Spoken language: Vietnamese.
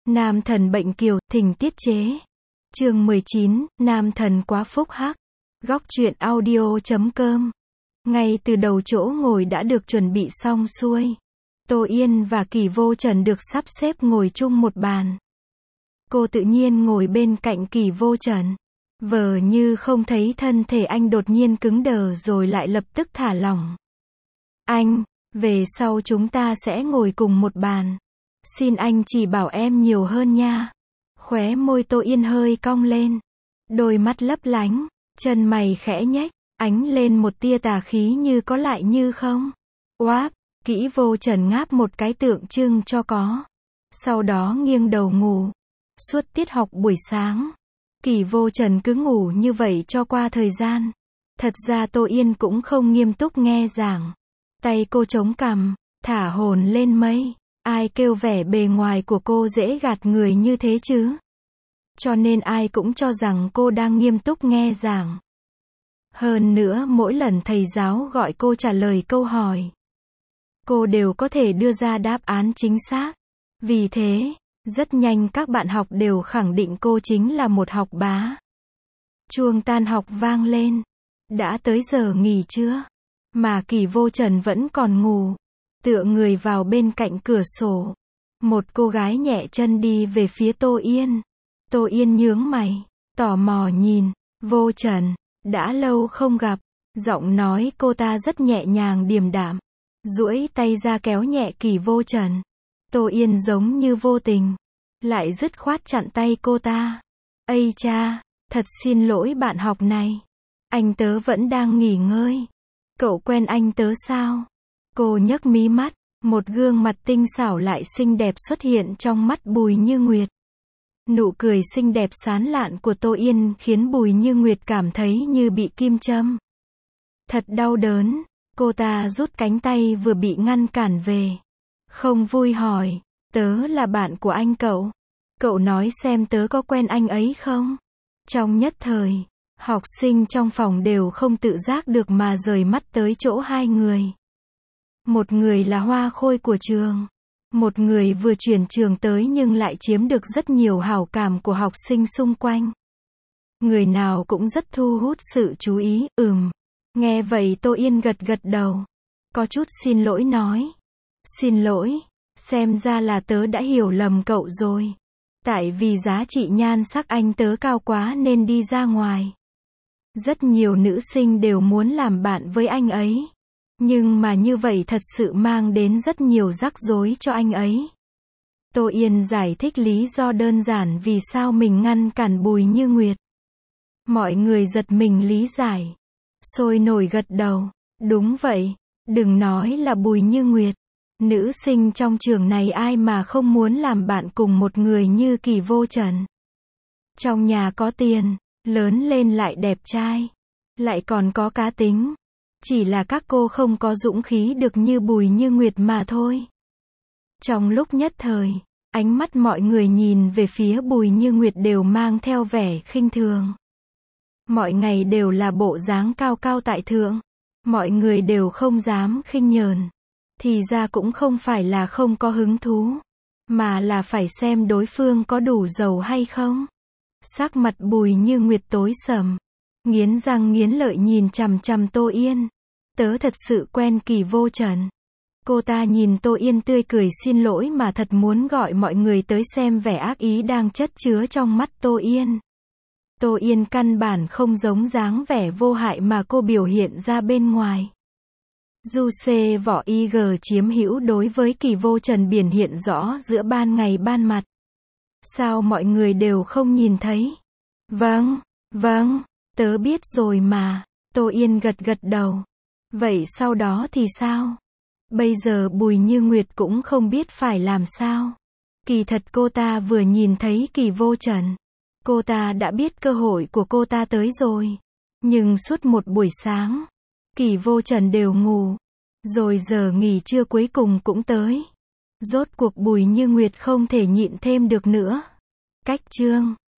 Nam thần bệnh kiều, thỉnh tiết chế. Chương 19, nam thần quá phúc hắc. Góc truyện audio.com. Ngay từ đầu chỗ ngồi đã được chuẩn bị xong xuôi. Tô Yên và Kỳ Vô Trần được sắp xếp ngồi chung một bàn. Cô tự nhiên ngồi bên cạnh Kỳ Vô Trần. Vờ như không thấy thân thể anh đột nhiên cứng đờ rồi lại lập tức thả lỏng. Anh, về sau chúng ta sẽ ngồi cùng một bàn. Xin anh chỉ bảo em nhiều hơn nha. Khóe môi Tô Yên hơi cong lên. Đôi mắt lấp lánh, chân mày khẽ nhếch, ánh lên một tia tà khí như có lại như không. Oáp, Kỷ Vô Trần ngáp một cái tượng trưng cho có. Sau đó nghiêng đầu ngủ. Suốt tiết học buổi sáng, Kỷ Vô Trần cứ ngủ như vậy cho qua thời gian. Thật ra Tô Yên cũng không nghiêm túc nghe giảng. Tay cô chống cằm, thả hồn lên mây. Ai kêu vẻ bề ngoài của cô dễ gạt người như thế chứ? Cho nên ai cũng cho rằng cô đang nghiêm túc nghe giảng. Hơn nữa mỗi lần thầy giáo gọi cô trả lời câu hỏi, cô đều có thể đưa ra đáp án chính xác. Vì thế, rất nhanh các bạn học đều khẳng định cô chính là một học bá. Chuông tan học vang lên. Đã tới giờ nghỉ trưa, mà Kỳ Vô Trần vẫn còn ngủ, tựa người vào bên cạnh cửa sổ. Một cô gái nhẹ chân đi về phía Tô Yên. Tô Yên nhướng mày, tò mò nhìn. Vô Trần, đã lâu không gặp. Giọng nói cô ta rất nhẹ nhàng điềm đạm, duỗi tay ra kéo nhẹ Kỳ Vô Trần. Tô Yên giống như vô tình, lại dứt khoát chặn tay cô ta. Ây cha, thật xin lỗi bạn học này. Anh tớ vẫn đang nghỉ ngơi. Cậu quen anh tớ sao? Cô nhấc mí mắt, một gương mặt tinh xảo lại xinh đẹp xuất hiện trong mắt Bùi Như Nguyệt. Nụ cười xinh đẹp sán lạn của Tô Yên khiến Bùi Như Nguyệt cảm thấy như bị kim châm. Thật đau đớn, cô ta rút cánh tay vừa bị ngăn cản về. Không vui hỏi, tớ là bạn của anh cậu. Cậu nói xem tớ có quen anh ấy không? Trong nhất thời, học sinh trong phòng đều không tự giác được mà rời mắt tới chỗ hai người. Một người là hoa khôi của trường. Một người vừa chuyển trường tới nhưng lại chiếm được rất nhiều hảo cảm của học sinh xung quanh. Người nào cũng rất thu hút sự chú ý. Nghe vậy Tô Yên gật gật đầu. Có chút xin lỗi nói. Xin lỗi, xem ra là tớ đã hiểu lầm cậu rồi. Tại vì giá trị nhan sắc anh tớ cao quá nên đi ra ngoài. Rất nhiều nữ sinh đều muốn làm bạn với anh ấy. Nhưng mà như vậy thật sự mang đến rất nhiều rắc rối cho anh ấy. Tô Yên giải thích lý do đơn giản vì sao mình ngăn cản Bùi Như Nguyệt. Mọi người giật mình lý giải. Sôi nổi gật đầu. Đúng vậy, đừng nói là Bùi Như Nguyệt. Nữ sinh trong trường này ai mà không muốn làm bạn cùng một người như Kỳ Vô Trần. Trong nhà có tiền, lớn lên lại đẹp trai, lại còn có cá tính. Chỉ là các cô không có dũng khí được như Bùi Như Nguyệt mà thôi. Trong lúc nhất thời, ánh mắt mọi người nhìn về phía Bùi Như Nguyệt đều mang theo vẻ khinh thường. Mọi ngày đều là bộ dáng cao cao tại thượng. Mọi người đều không dám khinh nhờn. Thì ra cũng không phải là không có hứng thú, mà là phải xem đối phương có đủ giàu hay không. Sắc mặt Bùi Như Nguyệt tối sầm, nghiến răng nghiến lợi nhìn chằm chằm Tô Yên. Tớ thật sự quen Kỳ Vô Trần. Cô ta nhìn Tô Yên tươi cười xin lỗi mà thật muốn gọi mọi người tới xem vẻ ác ý đang chất chứa trong mắt Tô Yên. Tô Yên căn bản không giống dáng vẻ vô hại mà cô biểu hiện ra bên ngoài. Du C võ IG chiếm hữu đối với Kỳ Vô Trần biểu hiện rõ giữa ban ngày ban mặt. Sao mọi người đều không nhìn thấy? Vâng, tớ biết rồi mà. Tô Yên gật gật đầu. Vậy sau đó thì sao? Bây giờ Bùi Như Nguyệt cũng không biết phải làm sao. Kỳ thật cô ta vừa nhìn thấy Kỳ Vô Trần, cô ta đã biết cơ hội của cô ta tới rồi. Nhưng suốt một buổi sáng, Kỳ Vô Trần đều ngủ. Rồi giờ nghỉ trưa cuối cùng cũng tới. Rốt cuộc Bùi Như Nguyệt không thể nhịn thêm được nữa. Cách chương